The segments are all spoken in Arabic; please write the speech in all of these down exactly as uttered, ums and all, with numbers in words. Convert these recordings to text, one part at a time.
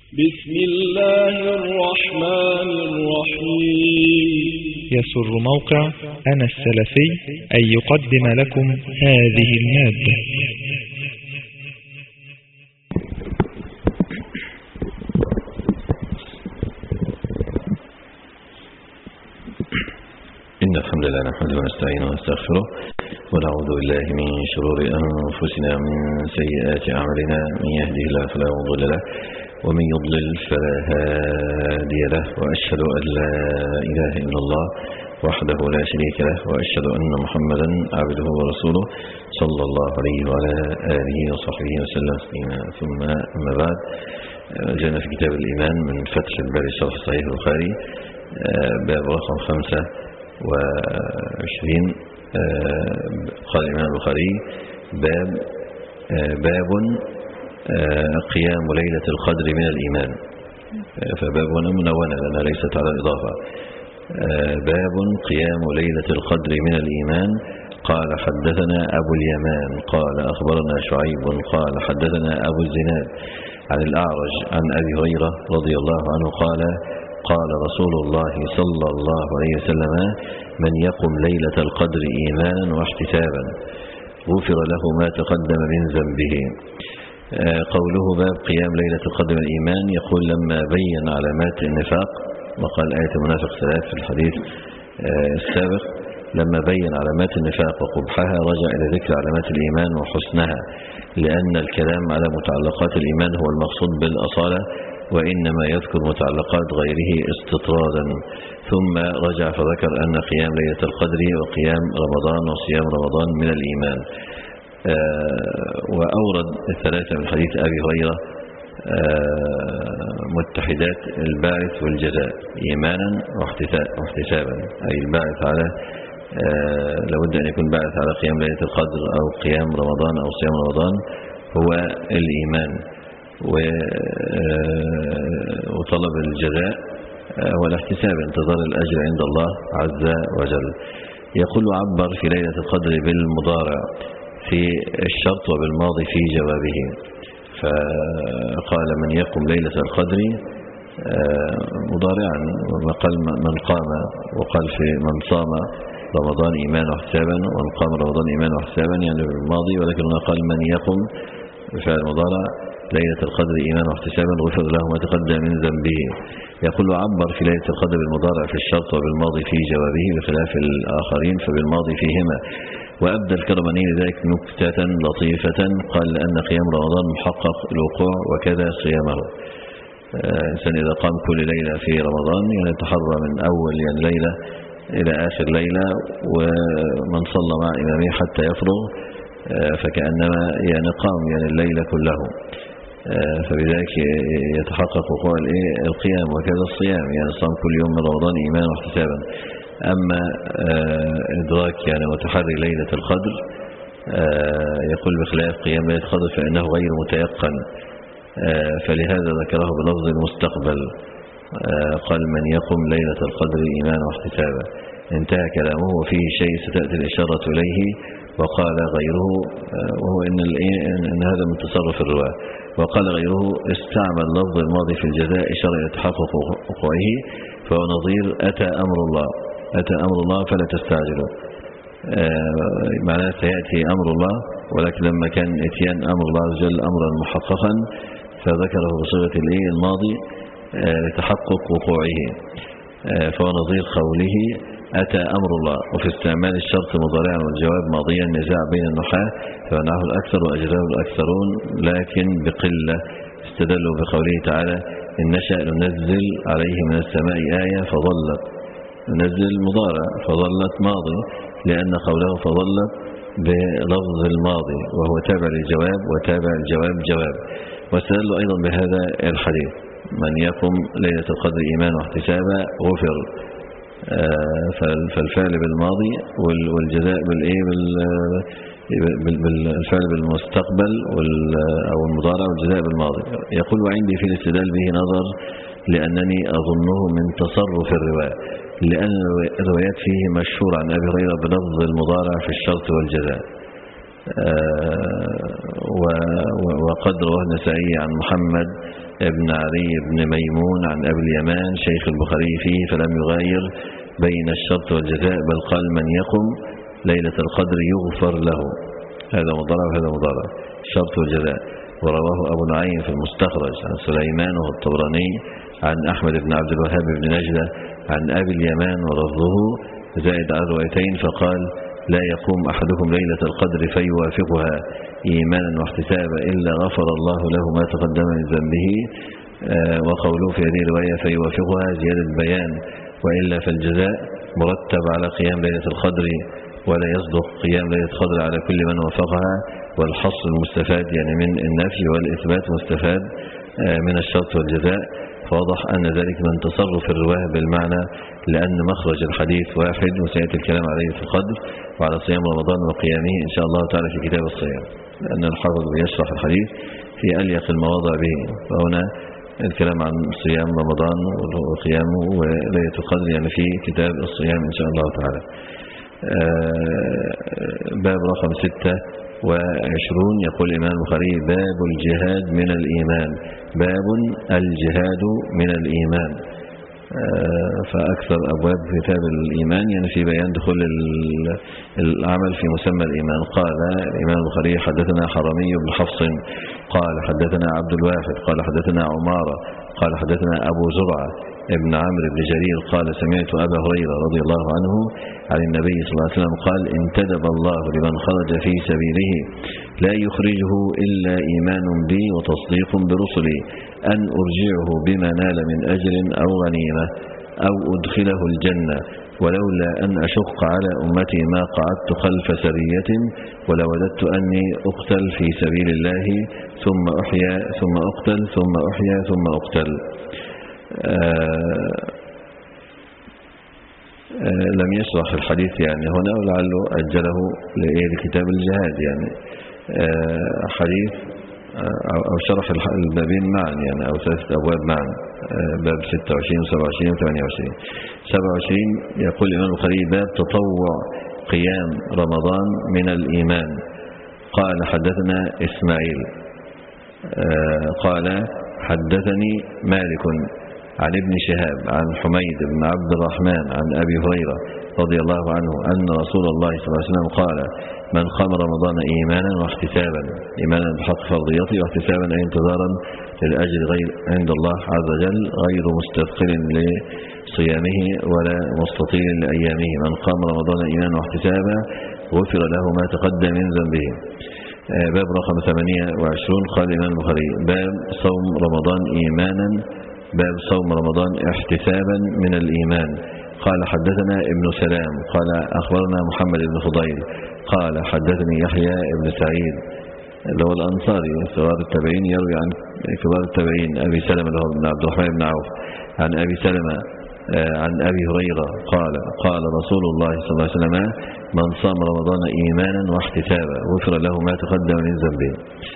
بسم الله الرحمن الرحيم. يسر موقع أنا السلفي أن يقدم لكم هذه المادة. إن الحمد لله نحمده ونستعينه ونستغفره ونعوذ بالله من شرور أنفسنا ومن سيئات أعمالنا، من يهده الله فلا مضل له ومن يضلل فلا هادي له، وأشهد أن لا إله إلا الله وحده لا شريك له، وأشهد أن محمدا عبده ورسوله صلى الله عليه وعلى آله وصحبه وسلم. ثم أما بعد، جاءنا في كتاب الإيمان من فتح الباري شرح صحيح البخاري باب رقم خمسة وعشرين. قال الإمام البخاري باب باب قيام ليلة القدر من الإيمان، فباب منونة لأنها ليست على الإضافة. باب قيام ليلة القدر من الإيمان. قال حدثنا أبو اليمان قال أخبرنا شعيب قال حدثنا أبو الزناد عن الأعرج عن أبي هريرة رضي الله عنه قال قال رسول الله صلى الله عليه وسلم: من يقم ليلة القدر إيمانا واحتسابا غفر له ما تقدم من ذنبه. قوله باب قيام ليلة القدر من الإيمان، يقول لما بين علامات النفاق وقال آية المنافق ثلاث في الحديث السابق، لما بين علامات النفاق وقبحها رجع إلى ذكر علامات الإيمان وحسنها، لأن الكلام على متعلقات الإيمان هو المقصود بالأصالة، وإنما يذكر متعلقات غيره استطرادا. ثم رجع فذكر أن قيام ليلة القدر وقيام رمضان وصيام رمضان من الإيمان. وأورد الثلاثة من حديث أبي هريرة متحدات الباعث والجزاء إيمانا واحتسابا، أي الباعث على لابد أن يكون باعث على قيام ليلة القدر أو قيام رمضان أو صيام رمضان هو الإيمان، وطلب الجزاء والاحتساب انتظار الأجر عند الله عز وجل. يقول عبر في ليلة القدر بالمضارع في الشرط وبالماضي في جوابه، فقال من يقم ليلة القدر مضارعا، وقال من قام، وقال في من صام رمضان إيمان واحتسابا، ومن قام رمضان إيمان واحتسابا يعني بالماضي، ولكن هنا قال من يقم بفعل مضارع ليلة القدر إيمان واحتسابا غفر له ما تقدم من ذنبه. يقول عبر في ليلة القدر بالمضارع في الشرط وبالماضي في جوابه بخلاف الآخرين فبالماضي فيهما. وأبدى الكرماني لذلك نكتة لطيفة، قال لأن قيام رمضان محقق الوقوع وكذا صيامه. إنسان إذا قام كل ليلة في رمضان يعني تحرى من أول يعني ليلة إلى آخر ليلة، ومن صلى مع إمامه حتى يفرغ فكأنما يعني قام يعني الليلة كله، فبذلك يتحقق وقوع القيام وكذا الصيام، يعني صام كل يوم من رمضان إيمانا واحتسابا. أما إدراك يعني وتحري ليلة القدر يقول بخلاف قيام ليلة القدر فإنه غير متيقن، فلهذا ذكره بلفظ المستقبل، قال من يقم ليلة القدر إيمانا واحتسابا. انتهى كلامه وفيه شيء ستأتي الإشارة إليه. وقال غيره، وهو إن, إن هذا من تصرف الرواة، وقال غيره استعمل لفظ الماضي في الجزاء إشارة إلى تحقق وقوعه، فهو نظير أتى أمر الله، أتى أمر الله فلا تستعجلوا، معناه سيأتي أمر الله، ولكن لما كان اتيان أمر الله عز وجل أمرا محققا فذكره بصيغة الماضي لتحقق وقوعه، فهو نظير قوله أتى أمر الله. وفي استعمال الشرط مضارعا والجواب ماضيا نزاع بين النحاة، فمنعه الأكثر وأجزاه الأكثرون لكن بقلة. استدلوا بقوله تعالى إن نشأ ننزل عليه من السماء آية فظلت، ننزل مضارع فظلت ماضي، لأن قوله فظلت بلفظ الماضي وهو تابع للجواب وتابع الجواب جواب. واستدلوا أيضا بهذا الحديث من يقم ليلة القدر إيمان واحتسابا غفر، فالفعل بالماضي والجزاء بالايه بالفعل بالمستقبل او المضارع والجزاء بالماضي. يقول وعندي في الاستدلال به نظر، لأنني أظنه من تصرف الرواية، لأن الروايات فيه مشهور عن أبي هريرة بلفظ المضارع في الشرط والجزاء، وقد رواه النسائي عن محمد ابن علي بن ميمون عن أبي اليمان شيخ البخاري فيه فلم يغاير بين الشرط والجزاء، بل قال من يقم ليلة القدر يغفر له. هذا مضارع وهذا مضارع، الشرط والجزاء. ورواه أبو نعيم في المستخرج عن سليمان والطبراني عن أحمد بن عبد الوهاب بن نجدة عن أبي اليمان ولفظه زائد على روايتين، فقال لا يقوم أحدكم ليلة القدر فيوافقها إيمانا واحتسابا إلا غفر الله له ما تقدم من ذنبه. آه وقوله في هذه الرواية فيوافقها زيادة بيان، وإلا فالجزاء مرتب على قيام ليلة القدر، ولا يصدق قيام ليلة القدر على كل من وافقها. والحصر المستفاد يعني من النفي والإثبات مستفاد آه من الشرط والجزاء. فواضح أن ذلك من تصرف الرواه بالمعنى، لأن مخرج الحديث واحد، وسيأتي الكلام عليه في القدر وعلى صيام رمضان وقيامه إن شاء الله تعالى في كتاب الصيام، لأن الحافظ يشرح الحديث في أليق المواضع به. فهنا الكلام عن صيام رمضان وقيامه وليلة القدر يعني في كتاب الصيام إن شاء الله تعالى. باب رقم ستة وعشرون يقول الإمام البخاري باب الجهاد من الإيمان. باب الجهاد من الإيمان، فأكثر أبواب كتاب الإيمان يعني في بيان دخول العمل في مسمى الإيمان. قال الإمام البخاري حدثنا حرمي بن حفص قال حدثنا عبد الواحد قال حدثنا عمارة قال حدثنا أبو زرعة ابن عمرو بن جرير قال سمعت أبا هريرة رضي الله عنه عن النبي صلى الله عليه وسلم قال انتدب الله لمن خرج في سبيله لا يخرجه إلا إيمان بي وتصديق برسلي أن أرجعه بما نال من أجر أو غنيمة أو أدخله الجنة، ولولا أن أشق على أمتي ما قعدت خلف سرية ولوددت أني أقتل في سبيل الله ثم أحيا ثم أقتل ثم أحيا ثم أقتل. آه آه لم يشرح الحديث يعني هنا، ولعله أجله لكتاب الجهاد يعني آه حديث آه أو شرح البابين معا يعني أو ثلاثة أبواب معا، آه باب ستة وعشرين وسبعة وعشرين وثمانية وعشرين. سبعة وعشرين يقول الإمام البخاري باب تطوع قيام رمضان من الإيمان. قال حدثنا إسماعيل آه قال حدثني مالك عن ابن شهاب عن حميد بن عبد الرحمن عن أبي هريرة رضي الله عنه أن رسول الله صلى الله عليه وسلم قال من قام رمضان إيمانا واحتسابا، إيمانا بحق فرضيته واحتسابا أي انتظارا للأجر غير عند الله عز وجل غير مستثقل لصيامه ولا مستطيل لأيامه، من قام رمضان إيمانا واحتسابا غفر له ما تقدم من ذنبه. باب رقم ثمانية وعشرون قال الإمام البخاري باب صوم رمضان إيمانا باب صوم رمضان احتسابا من الإيمان. قال حدثنا ابن سلام قال أخبرنا محمد بن فضيل قال حدثني يحيى بن سعيد اللي هو الأنصاري صغار التابعين يروي عن كبار التابعين أبي سلمة اللي هو بن عبد الرحمن بن عوف عن أبي سلمة عن أبي هريرة قال قال رسول الله صلى الله عليه وسلم من صام رمضان إيمانا واحتسابا غفر له ما تقدم من ذنبه.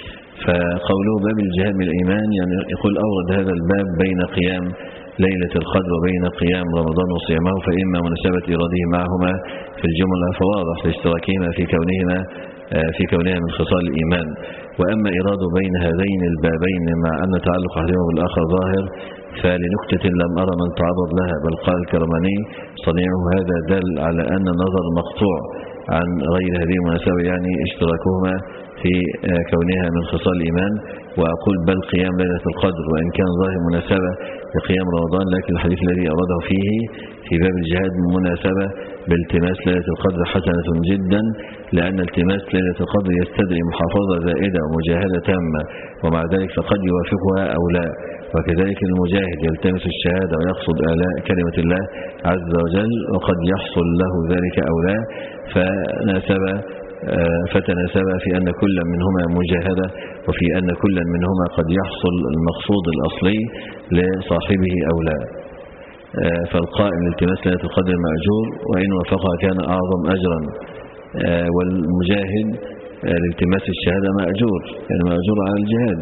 فقوله باب الجهاد من الإيمان يعني يقول أورد هذا الباب بين قيام ليلة القدر وبين قيام رمضان وصيامه، فإما مناسبة إراده معهما في الجملة فواضح لاشتراكهما في كونهما في كونها من خصال الإيمان، وأما إراده بين هذين البابين مع أن تعلق أحدهما بالآخر ظاهر فلنكتة لم أرى من تعرض لها، بل قال الكرماني صنيعه هذا دل على أن النظر مقطوع عن غير هذه المناسبة يعني اشتراكهما في كونها من خصال الإيمان. وأقول بل قيام ليلة القدر وإن كان ظاهر مناسبة لقيام رمضان، لكن الحديث الذي أورده فيه في باب الجهاد مناسبة بالتماس ليلة القدر حسنة جدا، لأن التماس ليلة القدر يستدعي محافظة زائدة ومجاهدة تامة، ومع ذلك فقد يوافقها أو لا. وكذلك المجاهد يلتمس الشهادة ويقصد آلاء كلمة الله عز وجل وقد يحصل له ذلك أو لا، فناسب فتناسب في أن كل منهما مجاهدة وفي أن كل منهما قد يحصل المقصود الأصلي لصاحبه أو لا. فالقائم لالتماس ليلة القدر مأجور وإن وافقها كان أعظم أجرا، والمجاهد لالتماس الشهادة مأجور يعني مأجور على الجهاد.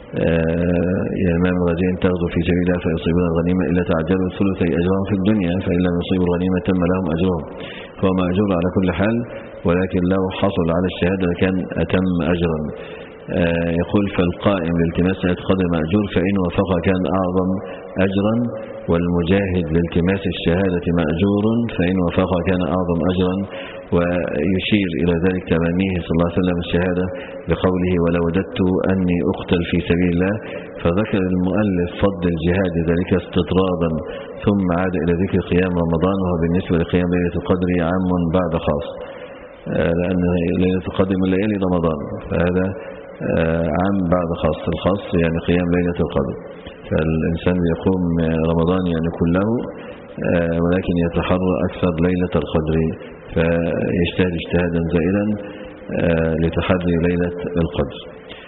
يا إمام الغازين تغزو في سبيل الله فيصيبون الغنيمة إلا تعجلوا ثلثي أجرهم في الدنيا فإن لم يصيبوا الغنيمة تم لهم أجرهم، فهو مأجور على كل حال، ولكن لو حصل على الشهادة كان أتم أجرا. يقول فالقائم لالتماس ليلة القدر مأجور فإن وافق كان أعظم أجرا، والمجاهد لالتماس الشهادة مأجور فإن وافق كان أعظم أجرا. ويشير إلى ذلك تماميه صلى الله عليه وسلم الشهادة بقوله ولوددت أني أقتل في سبيل الله، فذكر المؤلف فضل الجهاد ذلك استطرادا، ثم عاد إلى ذكر قيام رمضان، وهو بالنسبة لقيام ليلة القدر عام بعد خاص، لأن ليلة القدر من ليالي رمضان، فهذا عام بعد خاص. الخاص يعني قيام ليلة القدر، فالإنسان يقوم رمضان يعني كله، ولكن يتحرى أكثر ليلة القدر، فيجتهد اجتهادا زائدا لتحري ليلة القدر.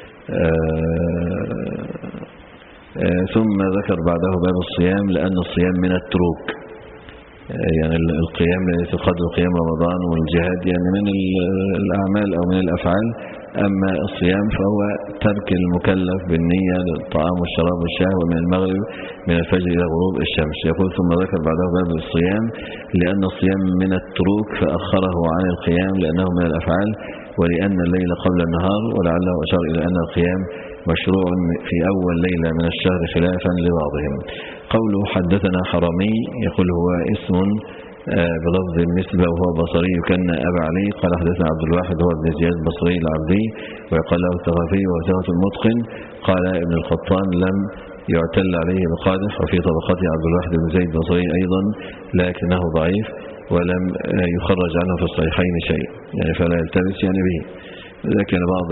ثم ذكر بعده باب الصيام، لأن الصيام من التروك، يعني القيام ليلة القدر وقيام رمضان والجهاد يعني من الأعمال أو من الأفعال، أما الصيام فهو ترك المكلف بالنية للطعام والشراب والشهوة من المغرب من الفجر إلى غروب الشمس. يقول ثم ذكر بعده باب الصيام، لأن الصيام من التروك فأخره عن القيام لأنه من الأفعال، ولأن الليل قبل النهار، ولعله أشار إلى أن القيام مشروع في أول ليلة من الشهر خلافا لبعضهم. قوله حدثنا حرمي، يقول هو اسم بلفظ النسبة وهو بصري كان أبا علي، قال حدثنا عبد الواحد هو ابن زياد البصري العبدي، ويقال له الثقفي وهو ثقة المتقن. قال ابن القطان لم يعتل عليه بقادح، وفي طبقته عبد الواحد بن زيد البصري أيضا لكنه ضعيف، ولم يخرج عنه في الصحيحين شيء، يعني فلا يلتبس يعني به. لكن بعض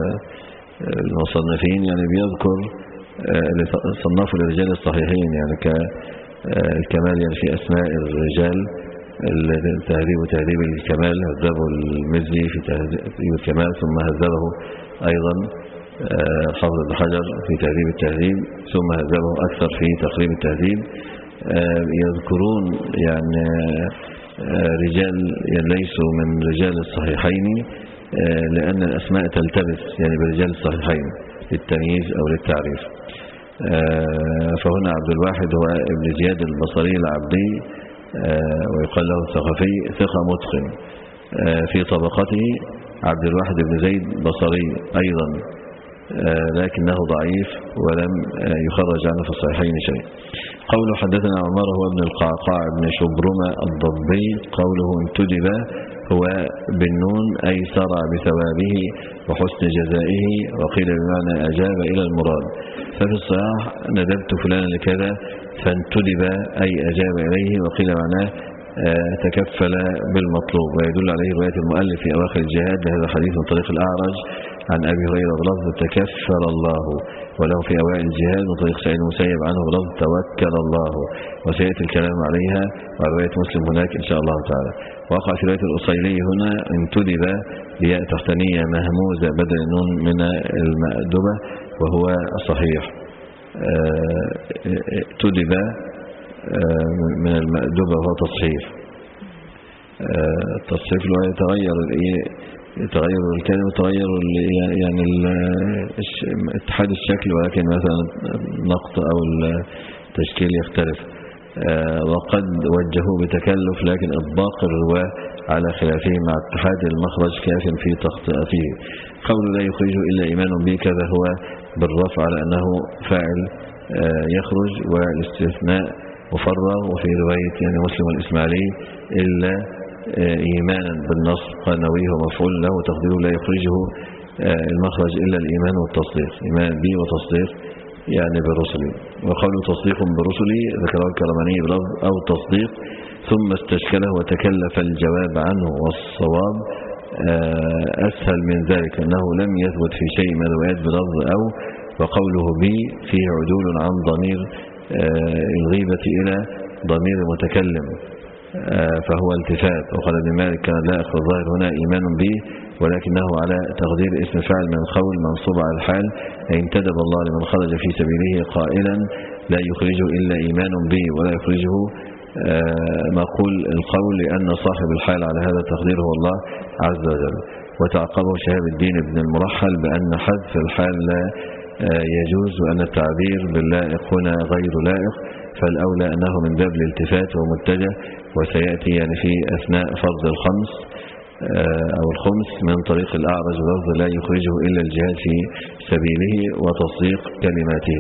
المصنفين يعني بيذكر صنفوا لرجال الصحيحين يعني كالكمال يعني في أسماء الرجال، التهذيب وتهذيب الكمال، هذبه المزي في تهذيب الكمال، ثم هذبه أيضا حافظ بن حجر في تهذيب التهذيب، ثم هذبه أكثر في تقريب التهذيب. يذكرون يعني رجال ليسوا من رجال الصحيحين لأن الأسماء تلتبس يعني برجال الصحيحين للتمييز أو للتعريف. فهنا عبد الواحد هو ابن زياد البصري العبدي، ويقال له الثقفي ثقة متقن. في طبقته عبد الواحد بن زيد بصري أيضا، لكنه ضعيف ولم يخرج عنه في الصحيحين شيء. قوله حدثنا عمر هو ابن القعقاع بن شبرمة الضبي، قوله انتدب هو بالنون أي سرع بثوابه وحسن جزائه، وقيل بمعنى أجاب إلى المراد. ففي الصحاح ندبت فلانا لكذا فانتدب أي أجاب إليه، وقيل معناه تكفل بالمطلوب. ويدل عليه رواية المؤلف في أواخر الجهاد لهذا الحديث من طريق الأعرج عن أبي هريرة بلفظ تكفل الله، وله في أوائل الجهاد من طريق سعيد المسيب عنه بلفظ توكل الله، وسيأتي الكلام عليها ورواية مسلم هناك إن شاء الله تعالى. وقع في رواية الأصيلي هنا انتدب بياء تحتانية مهموزة بدل النون من المأدبة، وهو صحيح. تدب من المأدبة وهو تصحيف. التصحيف لو يتغير يتغير الكلمة، يتغير يعني اتحاد الشكل، ولكن مثلا النقط أو التشكيل يختلف. وقد وجهوا بتكلف، لكن إطباق الرواة على خلافه مع اتحاد المخرج كاف في تخطئته. قول لا يخرج إلا إيمان به كذا هو بالرفع على أنه فاعل يخرج، والاستثناء مفرغ. وفي رواية يعني مسلم الإسماعيلي إلا إيمانا بالنصر قال نويه ومفعول له، تقديره لا يخرجه المخرج إلا الإيمان والتصديق، إيمان به وتصديق يعني برسلي. وقول تصديق برسلي ذكره الكرماني بلفظ أو تصديق، ثم استشكله وتكلف الجواب عنه، والصواب أسهل من ذلك أنه لم يثبت في شيء من الروايات بلفظ أو، وقوله بي فيه عدول عن ضمير الغيبة إلى ضمير المتكلم فهو التفات. وقال ابن مالك كان لا أخذ الظاهر هنا إيمان به، ولكنه على تقدير اسم فاعل من قول منصوب على الحال، أي انتدب الله لمن خرج في سبيله قائلا لا يخرجه إلا إيمان به، ولا يخرجه مقول القول، لأن صاحب الحال على هذا التقدير هو الله عز وجل. وتعقبه شهاب الدين بن المرحل بأن حذف الحال لا يجوز، وأن التعبير باللائق هنا غير لائق، فالأولى أنه من باب الالتفات ومتجه، وسيأتي يعني في أثناء فرض الخمس أو الخمس من طريق الأعرج بلفظ لا يخرجه إلا الجهاد في سبيله وتصديق كلماته.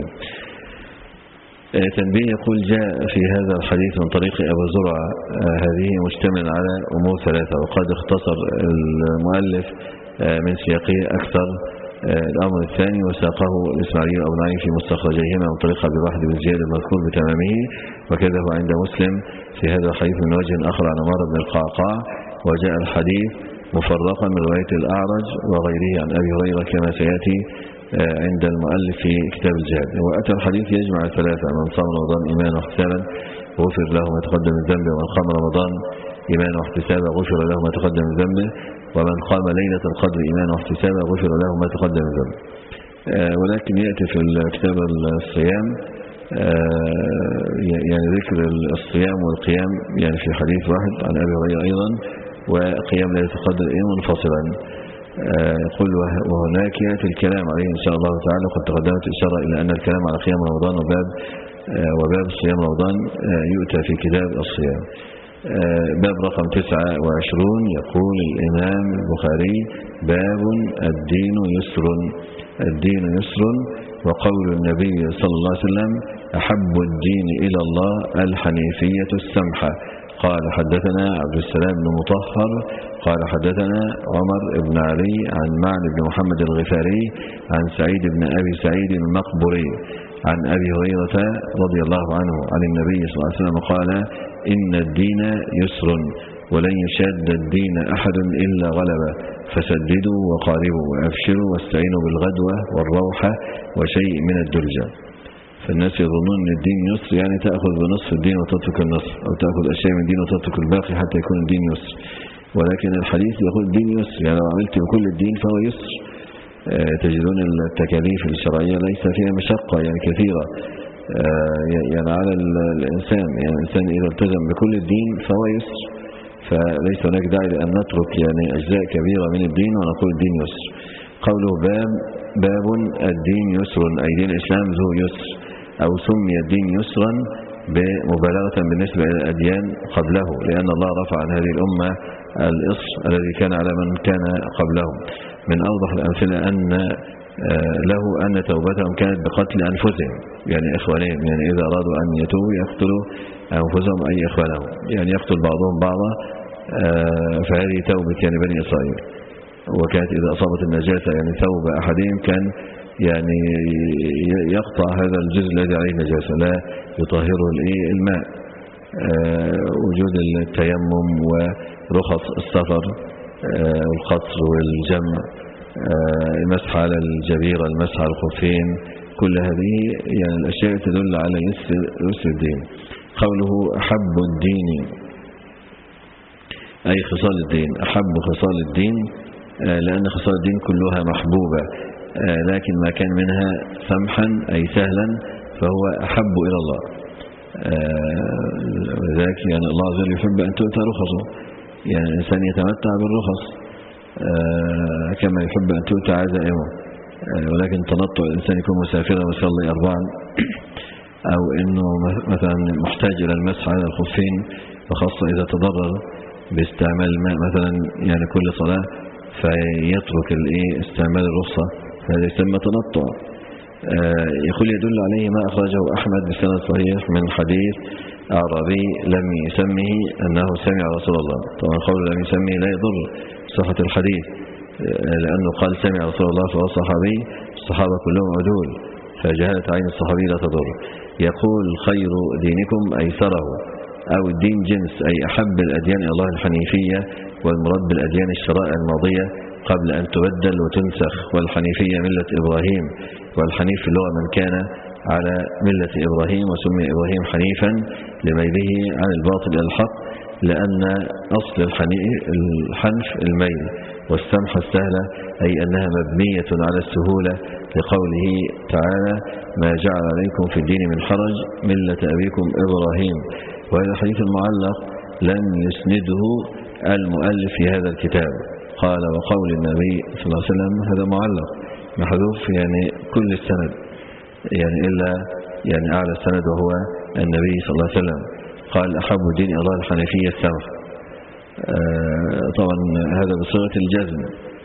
تنبيه يقول جاء في هذا الحديث من طريق أبو زرعة هذه مشتمل على أمور ثلاثة، وقد اختصر المؤلف من سياقه أكثر. الأمر الثاني وساقه الإسماعيلي وأبو نعيم في مستخرجيهما من طريق أبي واحد بن زياد المذكور بتمامه، وكذا هو عند مسلم في هذا الحديث من وجه آخر عن عمار بن القعقاع. وجاء الحديث مفرقا من رواية الأعرج وغيره عن أبي هريرة كما سيأتي عند المؤلف في كتاب الجهاد. وأتى الحديث يجمع الثلاثة: من صام رمضان إيمانا واحتسابا غفر له ما تقدم من ذنبه، ومن قام رمضان إيمانا واحتسابا غفر له ما تقدم من ذنبه، ومن قام ليلة القدر إيمانا واحتسابا غفر له ما تقدم من ذنبه. ولكن يأتي في كتاب الصيام يعني ذكر الصيام والقيام يعني في حديث واحد عن أبي هريرة أيضا، وقيام ليلة القدر منفصلا. يقول وهناك يأتي الكلام عليه إن شاء الله تعالى. قد تقدمت إشارة إلى أن الكلام على قيام رمضان وباب وباب صيام رمضان يؤتى في كتاب الصيام. باب رقم تسعة وعشرون يقول الإمام البخاري: باب الدين يسر. الدين يسر. وقول النبي صلى الله عليه وسلم: أحب الدين إلى الله الحنيفية السمحة. قال حدثنا عبد السلام بن مطهر قال حدثنا عمر بن علي عن معن بن محمد الغفاري عن سعيد بن أبي سعيد المقبري عن أبي هريرة رضي الله عنه عن النبي صلى الله عليه وسلم قال: إن الدين يسر ولن يشاد الدين أحد إلا غلبه، فسددوا وقاربوا وأبشروا واستعينوا بالغدوة والروحة وشيء من الدرجة. فالناس يظنون أن الدين يسر يعني تأخذ بنصف الدين وتترك النصف، أو تأخذ أشياء من الدين وتترك الباقي حتى يكون الدين يسر. ولكن الحديث يقول الدين يسر، يعني لو عملت بكل الدين فهو يسر. آه تجدون التكاليف الشرعية ليس فيها مشقة يعني كثيرة آه يعني على الإنسان، يعني الإنسان إذا التزم بكل الدين فهو يسر، فليس هناك داعي لأن نترك يعني أجزاء كبيرة من الدين ونقول الدين يسر. قوله باب باب الدين يسر أي دين الإسلام ذو يسر، أو سمي الدين يسرا بمبالغة بالنسبة إلى الأديان قبله، لأن الله رفع عن هذه الأمة الإصر الذي كان على من كان قبلهم. من أوضح الأمثلة أن له أن توبتهم كانت بقتل أنفسهم، يعني إخوانهم، يعني إذا أرادوا أن يتوبوا يقتلوا أنفسهم أي إخوانهم، يعني يقتل بعضهم بعضا. فهذه توبة يعني بني إسرائيل. وكانت إذا أصابت النجاسة يعني ثوب أحدهم كان يعني يقطع هذا الجزء الذي عليه النجاسة، لا يطهره الماء. وجود التيمم ورخص السفر والقصر والجمع، المسح على الجبيرة، المسح على الخفين، كل هذه يعني الأشياء تدل على يسر الدين. قوله أحب الدين أي خصال الدين، أحب خصال الدين لأن خصال الدين كلها محبوبة، لكن ما كان منها سمحا أي سهلا فهو أحب إلى الله. ولذلك يعني الله عز وجل يحب أن تؤتى رخصه، يعني الإنسان يتمتع بالرخص كما يحب أن تؤتى عزائمه. ولكن تنطع الإنسان يكون مسافرا ويصلي أربعا، أو أنه مثلا محتاج إلى المسح على الخفين، وخاصة إذا تضرر باستعمال الماء مثلا يعني كل صلاة فيترك استعمال الرخصة، فهذا يسمى تنطع. يقول يدل عليه ما أخرجه أحمد بسند صحيح من حديث أعرابي لم يسمه أنه سمع رسول الله. طبعا قول لم يسمه لا يضر صحة الحديث، لأنه قال سمع رسول الله فهو صحابي، الصحابة كلهم عدول، فجهالة عين الصحابي لا تضر. يقول خير دينكم أيسره، أو الدين جنس أي أحب الأديان إلى الله الحنيفية، والمراد بالأديان الشرائع الماضية قبل أن تبدل وتنسخ. والحنيفية ملة إبراهيم، والحنيف في اللغة من كان على ملة إبراهيم، وسمي إبراهيم حنيفا لميله عن الباطل إلى الحق، لأن أصل الحنف الميل، والسمحة السهلة أي أنها مبنية على السهولة، لقوله تعالى ما جعل عليكم في الدين من حرج ملة أبيكم إبراهيم. وهذا الحديث المعلق لم يسنده المؤلف في هذا الكتاب، قال وقول النبي صلى الله عليه وسلم هذا معلق محذوف يعني كل السند، يعني إلا يعني أعلى السند وهو النبي صلى الله عليه وسلم قال أحب الدين إلى الله الحنيفية السمح. طبعا هذا بصيغة الجزم،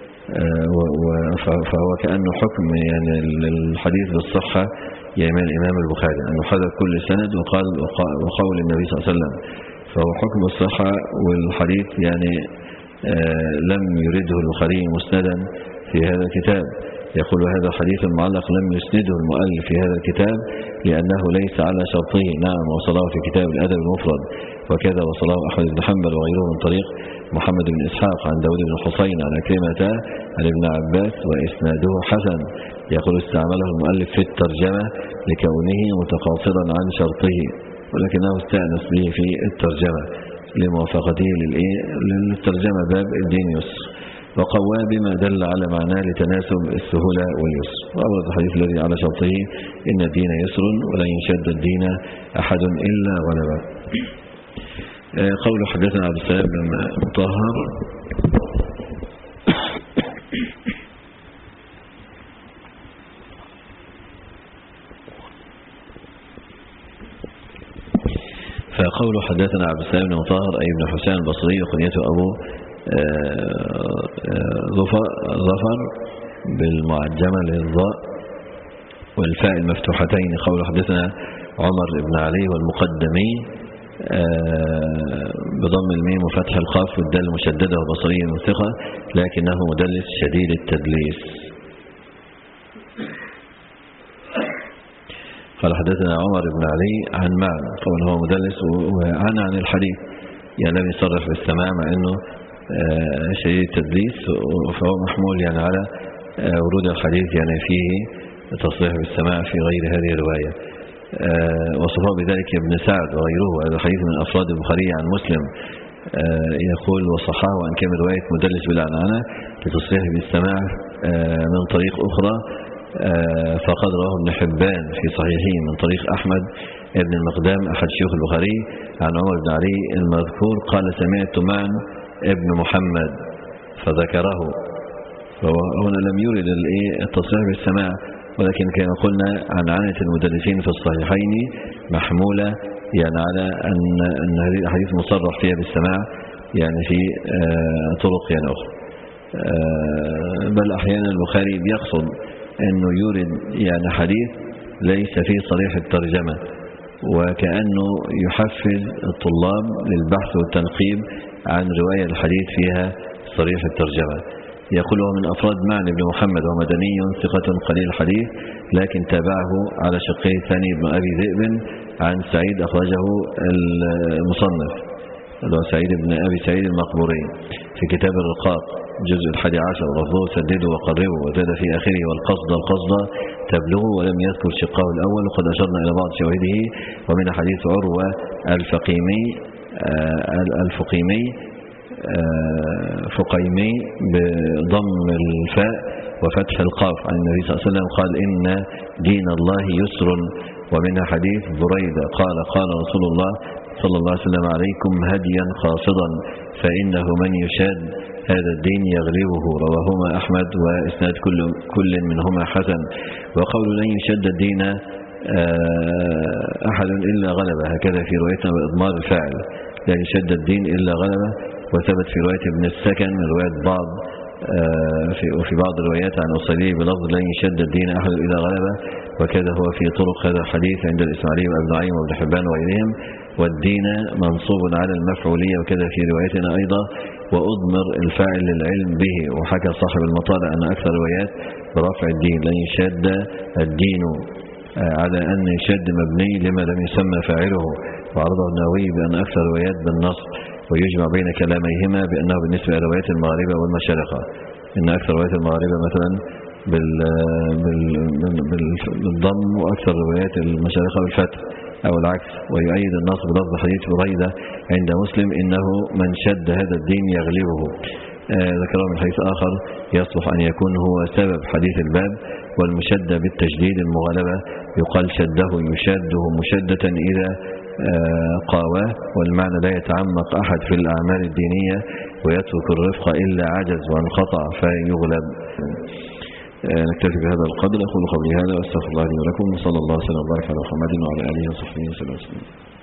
فهو كأنه حكم يعني الحديث بالصحة يعني الإمام البخاري أنه حذف كل سند وقال وقول النبي صلى الله عليه وسلم، فهو حكم الصحة. والحديث يعني لم يرده البخاري مسندا في هذا الكتاب، يقول هذا حديث معلق لم يسنده المؤلف في هذا الكتاب لأنه ليس على شرطه. نعم، وصله في كتاب الأدب المفرد، وكذا وصله أحمد بن حنبل وغيره من طريق محمد بن إسحاق عن داود بن حسين عن عكرمة عن ابن عباس وإسناده حسن. يقول استعمله المؤلف في الترجمة لكونه متقاصرا عن شرطه، ولكنه استأنس به في الترجمة لموافقته للترجمة باب الدين يسر، وقوى بما دل على معناه لتناسب السهولة واليسر. وأبرز الحديث الذي على شرطه إن الدين يسر ولن يشد الدين أحد إلا غلبه. قول حدثنا عبد السلام بن مطهر فقول حدثنا عبد السلام بن مطهر أي ابن حسين البصري وكنيته أبو ظفر بالمعجمة للضاء والفاء المفتوحتين. قول حدثنا عمر بن علي والمقدمي بضم الميم وفتح القاف والدال المشددة وبصري المنطقة لكنه مدلس شديد التدليس. قال حدثنا عمر بن علي عن معن قال هو مدلس وعن عن الحديث يعني لم يصرح بالسماع مع أنه شديد التدليس، فهو محمول يعني على ورود الحديث يعني فيه تصريح بالسماع في غير هذه الرواية. وصفه بذلك ابن سعد وغيره. هذا الحديث من أفراد البخاري عن مسلم. يقول وصححه وأن كان رواية مدلس بالعنعنة لتصريح بالسماع من طريق أخرى فقد رواه ابن حبان في صحيحه من طريق أحمد ابن المقدام أحد شيوخ البخاري عن عمر بن علي المذكور قال سمعت معن ابن محمد فذكره. فهنا لم يرد التصريح بالسماع، ولكن كما قلنا عن عنة المدلسين في الصحيحين محمولة يعني على أن أن هذه الأحاديث مصرح فيها بالسماع يعني في طرق يعني أخرى. بل أحيانا البخاري بيقصد أنه يورد يعني حديث ليس فيه صريح الترجمة، وكأنه يحفز الطلاب للبحث والتنقيب عن رواية الحديث فيها صريح الترجمة. يقول هو من أفراد معن بن محمد ومدني ثقة قليل الحديث، لكن تابعه على شقه الثاني بن أبي ذئب عن سعيد أخرجه المصنف اللي هو سعيد بن أبي سعيد المقبوري في كتاب الرقاق جزء الحادي عشر ولفظه سدده وقربه وزاد في آخره والقصد القصد تبلغه ولم يذكر شقه الأول. وقد أشرنا إلى بعض شواهده ومن حديث عروة الفقيمي الفقيمي فقيمي بضم الفاء وفتح القاف عن النبي صلى الله عليه وسلم قال إن دين الله يسر. ومنها حديث بريدة قال قال رسول الله صلى الله عليه وسلم عليكم هديا قاصدا فإنه من يشاد هذا الدين يغلبه. رواهما أحمد وإسناد كل كل منهما حسن. وقول لن يشد الدين أحد إلا غلبه هكذا في روايتنا بإضمار الفاعل لن يشد الدين إلا غلبه. وثبت في رواية ابن السكن من رواية بعض في وفي بعض الروايات عن أصيلي بلفظ لن يشد الدين أحد إلا غلبه. وكذا هو في طرق هذا الحديث عند الإسماعيلي وابن عين وابن حبان وغيرهم. والدين منصوب على المفعولية وكذا في روايتنا أيضا وأضمر الفاعل للعلم به. وحكى صاحب المطالع أن أكثر روايات برفع الدين لن يشد الدين على أن يشد مبني لما لم يسمى فاعله. وعرضه النووي بأن أكثر روايات بالنصب ويجمع بين كلاميهما بأنه بالنسبة إلى روايات المغاربة والمشارقة إن أكثر روايات المغاربة مثلا بال بالضم وأكثر روايات المشارقة بالفتح أو العكس. ويؤيد النصب لفظ حديث بريدة عند مسلم إنه من شد هذا الدين يغلبه. آه ذكره من حديث آخر يصلح أن يكون هو سبب حديث الباب. والمشد بالتشديد المغالبة يقال شده يشده مشدة إذا آه قاواه. والمعنى لا يتعمق أحد في الأعمال الدينية ويترك الرفق إلا عجز وانقطع فيغلب. آه نكتفي بهذا القدر. أقول قولي هذا واستغفر الله لي ولكم وصلى الله وسلم وبارك على محمد وعلى آله وصحبه وسلم.